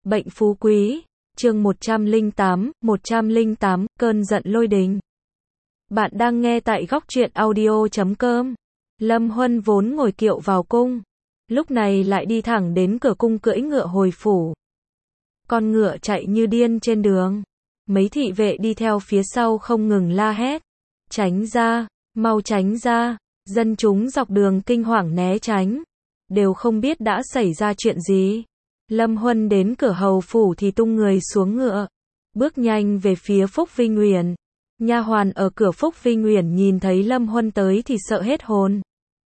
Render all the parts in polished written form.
Bệnh phú quý, chương 108, cơn giận lôi đình. Bạn đang nghe tại góc truyện audio.com. Lâm Huân vốn ngồi kiệu vào cung, lúc này lại đi thẳng đến cửa cung cưỡi ngựa hồi phủ. Con ngựa chạy như điên trên đường, mấy thị vệ đi theo phía sau không ngừng la hét. Tránh ra, mau tránh ra, dân chúng dọc đường kinh hoàng né tránh, đều không biết đã xảy ra chuyện gì. Lâm Huân đến cửa hầu phủ thì tung người xuống ngựa, bước nhanh về phía Phúc Vinh Uyển. Nha hoàn ở cửa Phúc Vinh Uyển nhìn thấy Lâm Huân tới thì sợ hết hồn.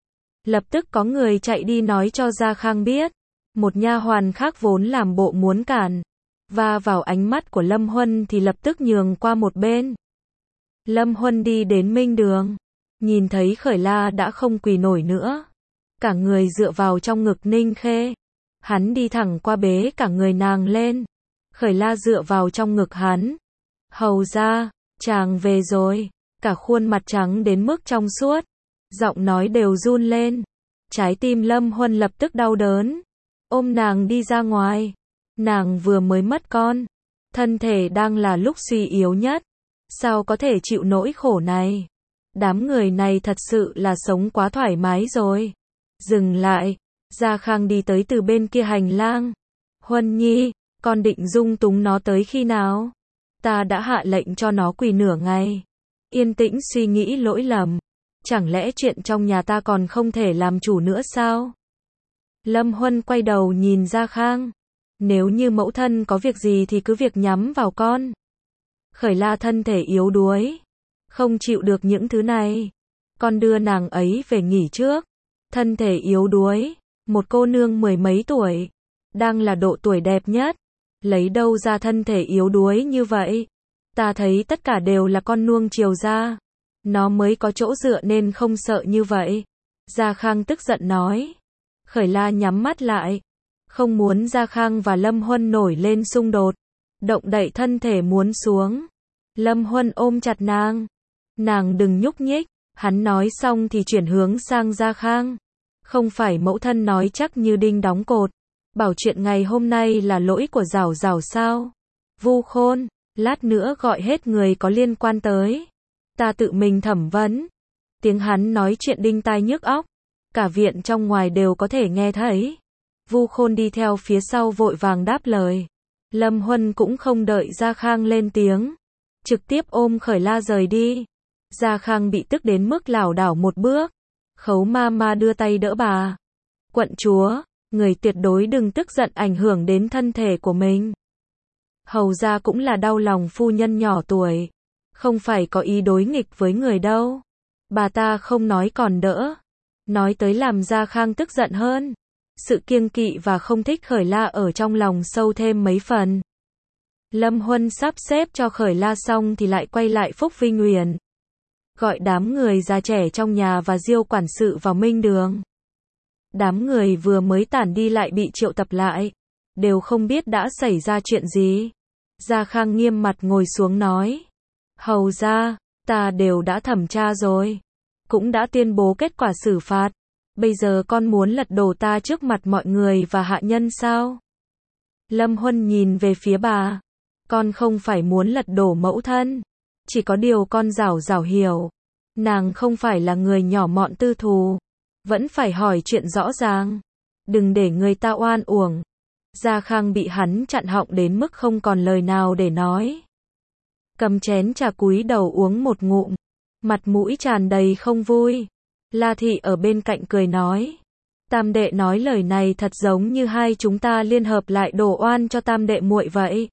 Lập tức có người chạy đi nói cho Gia Khang biết. Một nha hoàn khác vốn làm bộ muốn cản, va vào ánh mắt của Lâm Huân thì lập tức nhường qua một bên. Lâm Huân đi đến Minh Đường, nhìn thấy Khởi La đã không quỳ nổi nữa, cả người dựa vào trong ngực Ninh Khê. Hắn đi thẳng qua bế cả người nàng lên. Khởi La dựa vào trong ngực hắn. Hầu ra, chàng về rồi. Cả khuôn mặt trắng đến mức trong suốt, giọng nói đều run lên. Trái tim Lâm Huân lập tức đau đớn, ôm nàng đi ra ngoài. Nàng vừa mới mất con, thân thể đang là lúc suy yếu nhất, sao có thể chịu nỗi khổ này. Đám người này thật sự là sống quá thoải mái rồi. Dừng lại. Gia Khang đi tới từ bên kia hành lang. Huân Nhi, con định dung túng nó tới khi nào? Ta đã hạ lệnh cho nó quỳ nửa ngày. Yên tĩnh suy nghĩ lỗi lầm. Chẳng lẽ chuyện trong nhà ta còn không thể làm chủ nữa sao? Lâm Huân quay đầu nhìn Gia Khang. Nếu như mẫu thân có việc gì thì cứ việc nhắm vào con. Khởi La thân thể yếu đuối, không chịu được những thứ này. Con đưa nàng ấy về nghỉ trước. Thân thể yếu đuối, một cô nương mười mấy tuổi, đang là độ tuổi đẹp nhất, lấy đâu ra thân thể yếu đuối như vậy? Ta thấy tất cả đều là con nuông chiều ra, nó mới có chỗ dựa nên không sợ như vậy. Gia Khang tức giận nói. Khởi La nhắm mắt lại, không muốn Gia Khang và Lâm Huân nổi lên xung đột, động đậy thân thể muốn xuống. Lâm Huân ôm chặt nàng. Nàng đừng nhúc nhích. Hắn nói xong thì chuyển hướng sang Gia Khang. Không phải mẫu thân nói chắc như đinh đóng cột, bảo chuyện ngày hôm nay là lỗi của Giảo Giảo sao? Vu Khôn, lát nữa gọi hết người có liên quan tới, ta tự mình thẩm vấn. Tiếng hắn nói chuyện đinh tai nhức óc, cả viện trong ngoài đều có thể nghe thấy. Vu Khôn đi theo phía sau vội vàng đáp lời. Lâm Huân cũng không đợi Gia Khang lên tiếng, trực tiếp ôm Khởi La rời đi. Gia Khang bị tức đến mức lảo đảo một bước. Khấu ma ma đưa tay đỡ bà. Quận chúa, người tuyệt đối đừng tức giận ảnh hưởng đến thân thể của mình. Hầu ra cũng là đau lòng phu nhân nhỏ tuổi, không phải có ý đối nghịch với người đâu. Bà ta không nói còn đỡ, nói tới làm Gia Khang tức giận hơn. Sự kiêng kỵ và không thích Khởi La ở trong lòng sâu thêm mấy phần. Lâm Huân sắp xếp cho Khởi La xong thì lại quay lại Phúc Vinh Uyển, gọi đám người già trẻ trong nhà và Diêu quản sự vào Minh Đường. Đám người vừa mới tản đi lại bị triệu tập lại, đều không biết đã xảy ra chuyện gì. Gia Khang nghiêm mặt ngồi xuống nói. Hầu ra, ta đều đã thẩm tra rồi, cũng đã tuyên bố kết quả xử phạt. Bây giờ con muốn lật đổ ta trước mặt mọi người và hạ nhân sao? Lâm Huân nhìn về phía bà. Con không phải muốn lật đổ mẫu thân, chỉ có điều con Giảo Giảo hiểu, nàng không phải là người nhỏ mọn tư thù, vẫn phải hỏi chuyện rõ ràng, đừng để người ta oan uổng. Gia Khang bị hắn chặn họng đến mức không còn lời nào để nói. Cầm chén trà cúi đầu uống một ngụm, mặt mũi tràn đầy không vui. La Thị ở bên cạnh cười nói. Tam đệ nói lời này thật giống như hai chúng ta liên hợp lại đổ oan cho tam đệ muội vậy.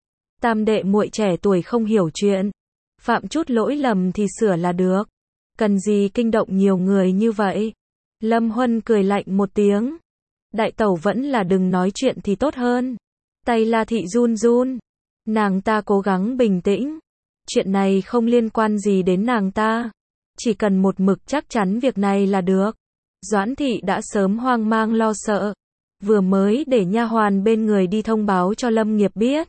Tam đệ muội trẻ tuổi không hiểu chuyện, phạm chút lỗi lầm thì sửa là được, cần gì kinh động nhiều người như vậy. Lâm Huân cười lạnh một tiếng. Đại tẩu vẫn là đừng nói chuyện thì tốt hơn. Tay La Thị run run. Nàng ta cố gắng bình tĩnh. Chuyện này không liên quan gì đến nàng ta, chỉ cần một mực chắc chắn việc này là được. Doãn Thị đã sớm hoang mang lo sợ, vừa mới để nha hoàn bên người đi thông báo cho Lâm Nghiệp biết.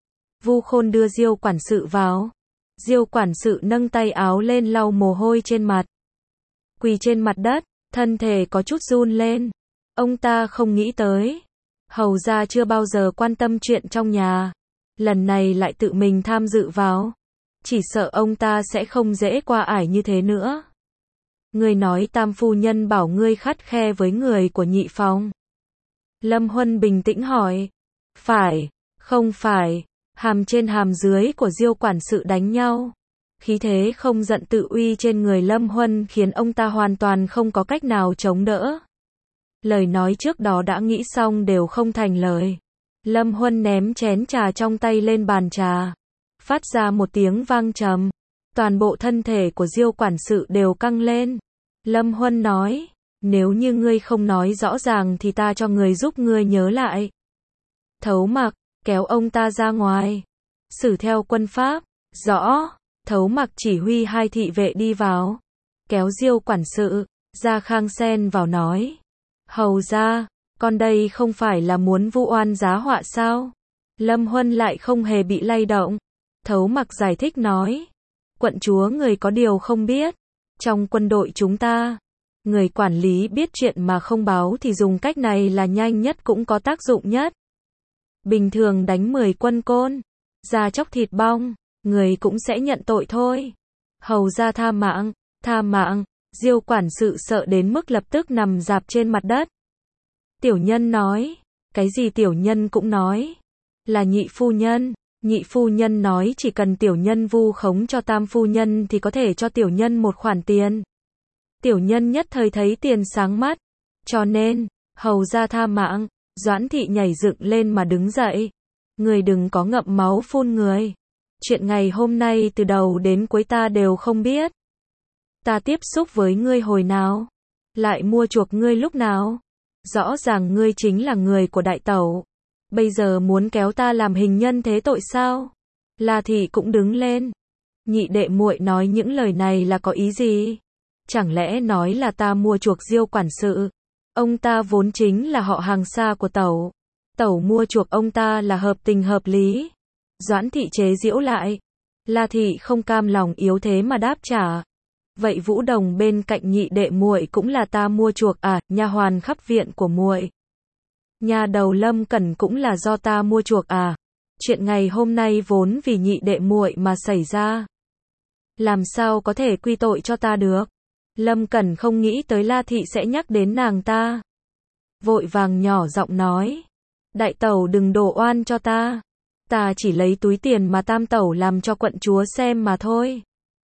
Vu Khôn đưa Diêu quản sự vào. Diêu quản sự nâng tay áo lên lau mồ hôi trên mặt, quỳ trên mặt đất, thân thể có chút run lên. Ông ta không nghĩ tới, Hầu gia chưa bao giờ quan tâm chuyện trong nhà. Lần này lại tự mình tham dự vào. Chỉ sợ ông ta sẽ không dễ qua ải như thế nữa. Ngươi nói tam phu nhân bảo ngươi khắt khe với người của nhị phòng. Lâm Huân bình tĩnh hỏi. Phải, không phải, hàm trên hàm dưới của Diêu quản sự đánh nhau. Khí thế không giận tự uy trên người Lâm Huân khiến ông ta hoàn toàn không có cách nào chống đỡ. Lời nói trước đó đã nghĩ xong đều không thành lời. Lâm Huân ném chén trà trong tay lên bàn trà. Phát ra một tiếng vang trầm. Toàn bộ thân thể của Diêu quản sự đều căng lên. Lâm Huân nói, nếu như ngươi không nói rõ ràng thì ta cho người giúp ngươi nhớ lại. Thấu Mặc, kéo ông ta ra ngoài. Xử theo quân pháp, rõ. Thấu Mặc chỉ huy hai thị vệ đi vào. Kéo Diêu quản sự, Gia Khang xen vào nói. Hầu ra, con đây không phải là muốn vu oan giá họa sao? Lâm Huân lại không hề bị lay động. Thấu Mặc giải thích nói. Quận chúa người có điều không biết. Trong quân đội chúng ta, người quản lý biết chuyện mà không báo thì dùng cách này là nhanh nhất cũng có tác dụng nhất. Bình thường đánh 10 quân côn, ra chóc thịt bong, người cũng sẽ nhận tội thôi. Hầu ra tha mạng, tha mạng. Diêu quản sự sợ đến mức lập tức nằm rạp trên mặt đất. Tiểu nhân nói, cái gì tiểu nhân cũng nói, là nhị phu nhân nói chỉ cần tiểu nhân vu khống cho tam phu nhân thì có thể cho tiểu nhân một khoản tiền. Tiểu nhân nhất thời thấy tiền sáng mắt, cho nên, hầu ra tha mạng. Doãn thị nhảy dựng lên mà đứng dậy. Người đừng có ngậm máu phun người. Chuyện ngày hôm nay từ đầu đến cuối ta đều không biết. Ta tiếp xúc với ngươi hồi nào? Lại mua chuộc ngươi lúc nào? Rõ ràng ngươi chính là người của đại tẩu. Bây giờ muốn kéo ta làm hình nhân thế tội sao? La thị cũng đứng lên. Nhị đệ muội nói những lời này là có ý gì? Chẳng lẽ nói là ta mua chuộc Diêu quản sự? Ông ta vốn chính là họ hàng xa của tẩu. Tẩu mua chuộc ông ta là hợp tình hợp lý. Doãn thị chế giễu lại. La thị không cam lòng yếu thế mà đáp trả. Vậy Vũ Đồng bên cạnh nhị đệ muội cũng là ta mua chuộc à? Nha hoàn khắp viện của muội. Nhà đầu Lâm Cẩn cũng là do ta mua chuộc à? Chuyện ngày hôm nay vốn vì nhị đệ muội mà xảy ra. Làm sao có thể quy tội cho ta được? Lâm Cẩn không nghĩ tới La thị sẽ nhắc đến nàng ta. Vội vàng nhỏ giọng nói. Đại tẩu đừng đổ oan cho ta. Ta chỉ lấy túi tiền mà tam tẩu làm cho quận chúa xem mà thôi.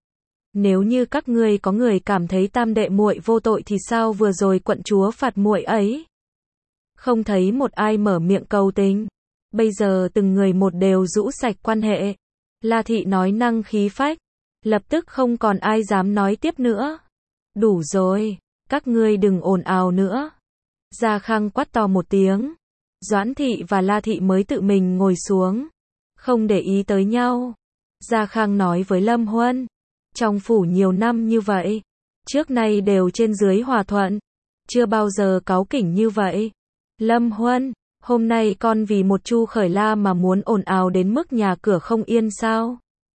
Nếu như các ngươi có người cảm thấy tam đệ muội vô tội thì sao vừa rồi quận chúa phạt muội ấy? Không thấy một ai mở miệng cầu tình. Bây giờ từng người một đều rũ sạch quan hệ. La thị nói năng khí phách. Lập tức không còn ai dám nói tiếp nữa. Đủ rồi, các ngươi đừng ồn ào nữa. Gia Khang quát to một tiếng. Doãn thị và La thị mới tự mình ngồi xuống. Không để ý tới nhau. Gia Khang nói với Lâm Huân. Trong phủ nhiều năm như vậy. Trước nay đều trên dưới hòa thuận. Chưa bao giờ cáu kỉnh như vậy. Lâm Huân, hôm nay con vì một Chu Khởi La mà muốn ồn ào đến mức nhà cửa không yên sao?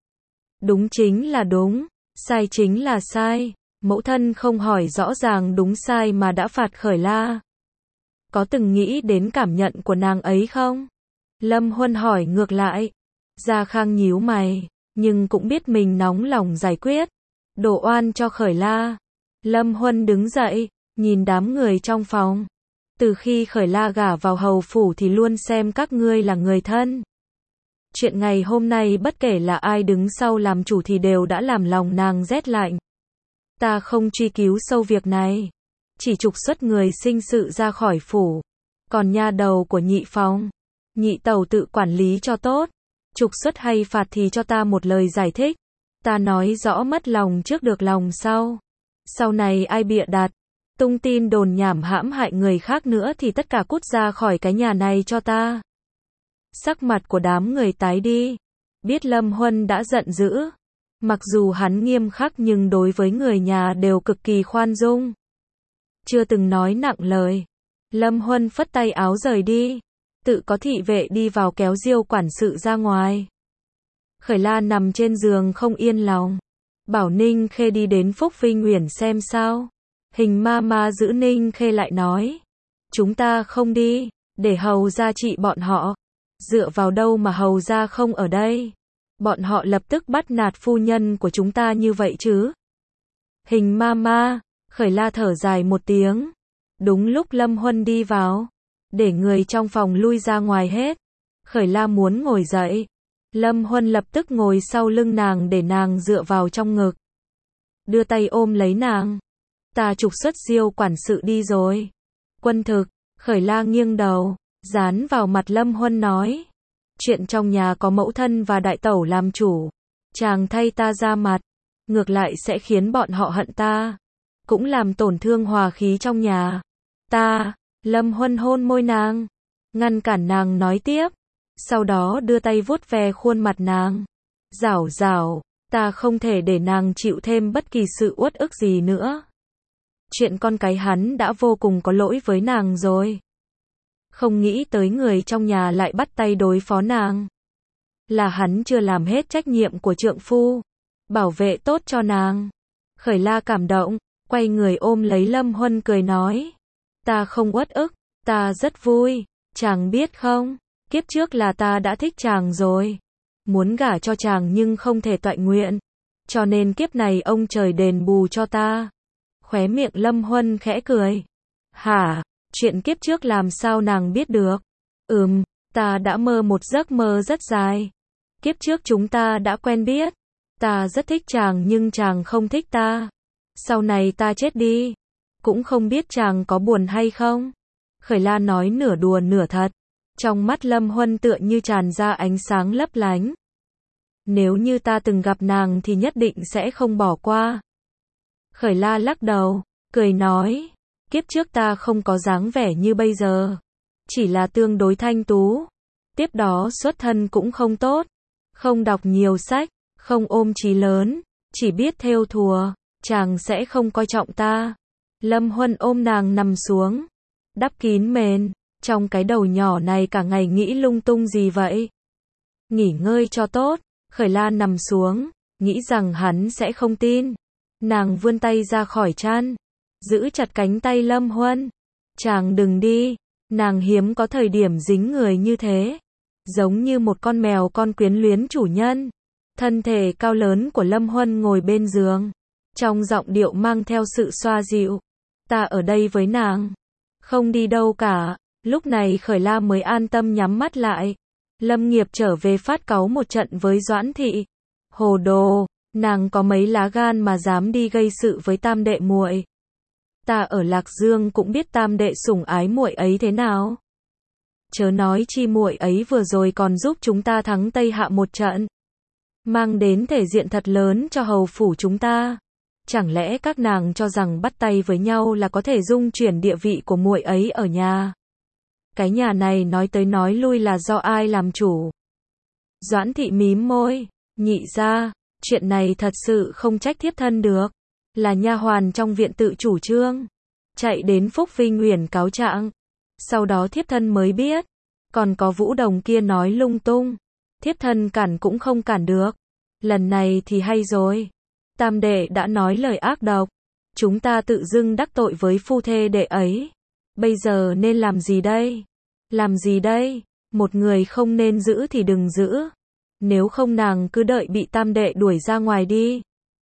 Đúng chính là đúng. Sai chính là sai. Mẫu thân không hỏi rõ ràng đúng sai mà đã phạt Khởi La. Có từng nghĩ đến cảm nhận của nàng ấy không? Lâm Huân hỏi ngược lại. Gia Khang nhíu mày, nhưng cũng biết mình nóng lòng giải quyết. Đổ oan cho Khởi La. Lâm Huân đứng dậy, nhìn đám người trong phòng. Từ khi Khởi La gả vào hầu phủ thì luôn xem các ngươi là người thân. Chuyện ngày hôm nay bất kể là ai đứng sau làm chủ thì đều đã làm lòng nàng rét lạnh. Ta không truy cứu sâu việc này. Chỉ trục xuất người sinh sự ra khỏi phủ. Còn nha đầu của nhị phòng, nhị tẩu tự quản lý cho tốt. Trục xuất hay phạt thì cho ta một lời giải thích. Ta nói rõ mất lòng trước được lòng sau. Sau này ai bịa đặt, tung tin đồn nhảm hãm hại người khác nữa thì tất cả cút ra khỏi cái nhà này cho ta. Sắc mặt của đám người tái đi. Biết Lâm Huân đã giận dữ. Mặc dù hắn nghiêm khắc nhưng đối với người nhà đều cực kỳ khoan dung. Chưa từng nói nặng lời. Lâm Huân phất tay áo rời đi. Tự có thị vệ đi vào kéo Diêu quản sự ra ngoài. Khởi La nằm trên giường không yên lòng. Bảo Ninh Khê đi đến Phúc Vinh Uyển xem sao. Hình ma ma giữ Ninh Khê lại nói. Chúng ta không đi. để hầu gia trị bọn họ. Dựa vào đâu mà hầu gia không ở đây? Bọn họ lập tức bắt nạt phu nhân của chúng ta như vậy chứ? Hình mama, Khởi La thở dài một tiếng. Đúng lúc Lâm Huân đi vào, để người trong phòng lui ra ngoài hết. Khởi La muốn ngồi dậy. Lâm Huân lập tức ngồi sau lưng nàng để nàng dựa vào trong ngực. Đưa tay ôm lấy nàng. Ta trục xuất Diêu quản sự đi rồi. Quân thực, Khởi La nghiêng đầu, dán vào mặt Lâm Huân nói. Chuyện trong nhà có mẫu thân và đại tẩu làm chủ. Chàng thay ta ra mặt, ngược lại sẽ khiến bọn họ hận ta. Cũng làm tổn thương hòa khí trong nhà. Ta, Lâm Huân hôn môi nàng, ngăn cản nàng nói tiếp. Sau đó đưa tay vuốt ve khuôn mặt nàng. Rảo rảo, ta không thể để nàng chịu thêm bất kỳ sự uất ức gì nữa. Chuyện con cái hắn đã vô cùng có lỗi với nàng rồi. Không nghĩ tới người trong nhà lại bắt tay đối phó nàng. Là hắn chưa làm hết trách nhiệm của trượng phu, bảo vệ tốt cho nàng. Khởi La cảm động, quay người ôm lấy Lâm Huân cười nói. Ta không uất ức, ta rất vui, chàng biết không, kiếp trước là ta đã thích chàng rồi. Muốn gả cho chàng nhưng không thể toại nguyện. Cho nên kiếp này ông trời đền bù cho ta. Khóe miệng Lâm Huân khẽ cười. Hả, chuyện kiếp trước làm sao nàng biết được? Ta đã mơ một giấc mơ rất dài. Kiếp trước chúng ta đã quen biết. Ta rất thích chàng nhưng chàng không thích ta. Sau này ta chết đi, cũng không biết chàng có buồn hay không. Khởi La nói nửa đùa nửa thật. Trong mắt Lâm Huân tựa như tràn ra ánh sáng lấp lánh. Nếu như ta từng gặp nàng thì nhất định sẽ không bỏ qua. Khởi La lắc đầu, cười nói. Kiếp trước ta không có dáng vẻ như bây giờ. Chỉ là tương đối thanh tú. Tiếp đó xuất thân cũng không tốt. Không đọc nhiều sách, không ôm chí lớn, chỉ biết thêu thùa. Chàng sẽ không coi trọng ta. Lâm Huân ôm nàng nằm xuống, đắp kín mền. Trong cái đầu nhỏ này cả ngày nghĩ lung tung gì vậy? Nghỉ ngơi cho tốt. Khởi La nằm xuống, nghĩ rằng hắn sẽ không tin. Nàng vươn tay ra khỏi chăn, giữ chặt cánh tay Lâm Huân. Chàng đừng đi. Nàng hiếm có thời điểm dính người như thế, giống như một con mèo con quyến luyến chủ nhân. Thân thể cao lớn của Lâm Huân ngồi bên giường, trong giọng điệu mang theo sự xoa dịu. Ta ở đây với nàng, không đi đâu cả. Lúc này Khởi La mới an tâm nhắm mắt lại. Lâm Nghiệp trở về phát cáu một trận với Doãn Thị. Hồ đồ, nàng có mấy lá gan mà dám đi gây sự với tam đệ muội. Ta ở Lạc Dương cũng biết tam đệ sủng ái muội ấy thế nào. Chớ nói chi muội ấy vừa rồi còn giúp chúng ta thắng Tây Hạ một trận, mang đến thể diện thật lớn cho hầu phủ chúng ta. Chẳng lẽ các nàng cho rằng bắt tay với nhau là có thể dung chuyển địa vị của muội ấy ở nhà? Cái nhà này nói tới nói lui là do ai làm chủ? Doãn Thị mím môi, nhị gia, chuyện này thật sự không trách thiếp thân được. Là nha hoàn trong viện tự chủ trương, chạy đến Phúc Vinh Uyển cáo trạng. Sau đó thiếp thân mới biết, còn có Vũ Đồng kia nói lung tung. Thiếp thân cản cũng không cản được. Lần này thì hay rồi. Tam đệ đã nói lời ác độc. Chúng ta tự dưng đắc tội với phu thê đệ ấy. Bây giờ nên làm gì đây? Làm gì đây? Một người không nên giữ thì đừng giữ. Nếu không nàng cứ đợi bị tam đệ đuổi ra ngoài đi.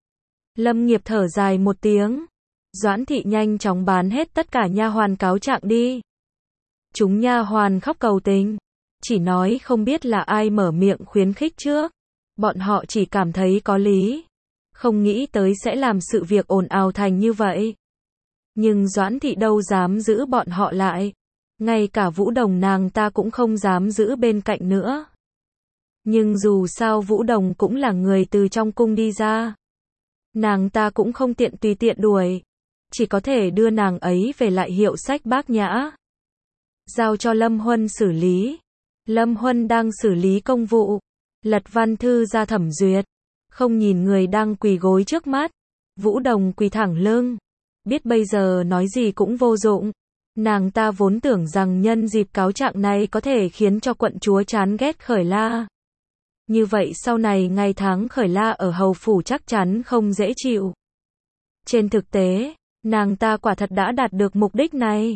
Lâm Nghiệp thở dài một tiếng. Doãn Thị nhanh chóng bán hết tất cả nha hoàn cáo trạng đi. Chúng nha hoàn khóc cầu tình, chỉ nói không biết là ai mở miệng khuyến khích trước. Bọn họ chỉ cảm thấy có lý, không nghĩ tới sẽ làm sự việc ồn ào thành như vậy. Nhưng Doãn Thị đâu dám giữ bọn họ lại. Ngay cả Vũ Đồng nàng ta cũng không dám giữ bên cạnh nữa. Nhưng dù sao Vũ Đồng cũng là người từ trong cung đi ra. Nàng ta cũng không tiện tùy tiện đuổi. Chỉ có thể đưa nàng ấy về lại hiệu sách Bác Nhã, giao cho Lâm Huân xử lý. Lâm Huân đang xử lý công vụ, lật văn thư ra thẩm duyệt, không nhìn người đang quỳ gối trước mắt. Vũ Đồng quỳ thẳng lưng, biết bây giờ nói gì cũng vô dụng. Nàng ta vốn tưởng rằng nhân dịp cáo trạng này có thể khiến cho quận chúa chán ghét Khởi La. Như vậy sau này ngày tháng Khởi La ở hầu phủ chắc chắn không dễ chịu. Trên thực tế, nàng ta quả thật đã đạt được mục đích này.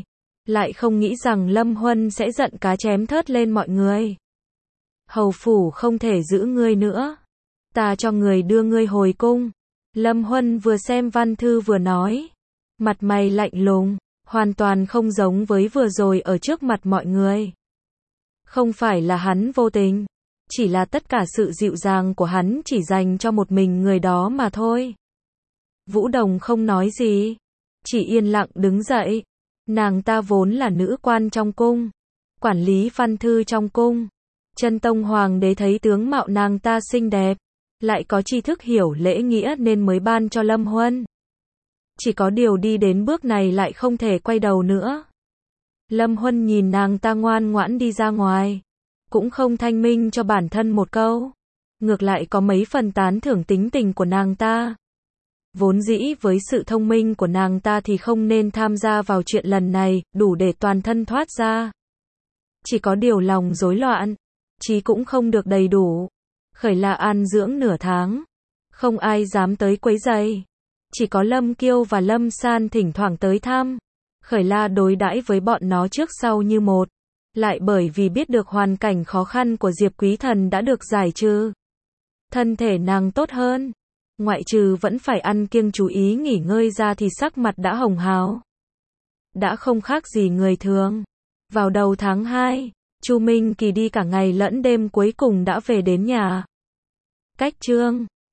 lại không nghĩ rằng Lâm Huân sẽ giận cá chém thớt lên mọi người. Hầu phủ không thể giữ ngươi nữa. Ta cho người đưa ngươi hồi cung. Lâm Huân vừa xem văn thư vừa nói. Mặt mày lạnh lùng, hoàn toàn không giống với vừa rồi ở trước mặt mọi người. Không phải là hắn vô tình, chỉ là tất cả sự dịu dàng của hắn chỉ dành cho một mình người đó mà thôi. Vũ Đồng không nói gì, chỉ yên lặng đứng dậy. Nàng ta vốn là nữ quan trong cung, quản lý văn thư trong cung. Chân Tông Hoàng đế thấy tướng mạo nàng ta xinh đẹp, lại có tri thức hiểu lễ nghĩa nên mới ban cho Lâm Huân. Chỉ có điều đi đến bước này lại không thể quay đầu nữa. Lâm Huân nhìn nàng ta ngoan ngoãn đi ra ngoài, cũng không thanh minh cho bản thân một câu. Ngược lại có mấy phần tán thưởng tính tình của nàng ta. Vốn dĩ với sự thông minh của nàng ta thì không nên tham gia vào chuyện lần này, đủ để toàn thân thoát ra. Chỉ có điều lòng rối loạn, trí cũng không được đầy đủ. Khởi La an dưỡng nửa tháng, không ai dám tới quấy rầy. Chỉ có Lâm Kiêu và Lâm San thỉnh thoảng tới thăm. Khởi La đối đãi với bọn nó trước sau như một. Lại bởi vì biết được hoàn cảnh khó khăn của Diệp Quý Thần đã được giải trừ. Thân thể nàng tốt hơn. Ngoại trừ vẫn phải ăn kiêng chú ý nghỉ ngơi ra thì sắc mặt đã hồng hào. Đã không khác gì người thường. Vào đầu tháng 2, Chu Minh Kỳ đi cả ngày lẫn đêm cuối cùng đã về đến nhà. Cách chương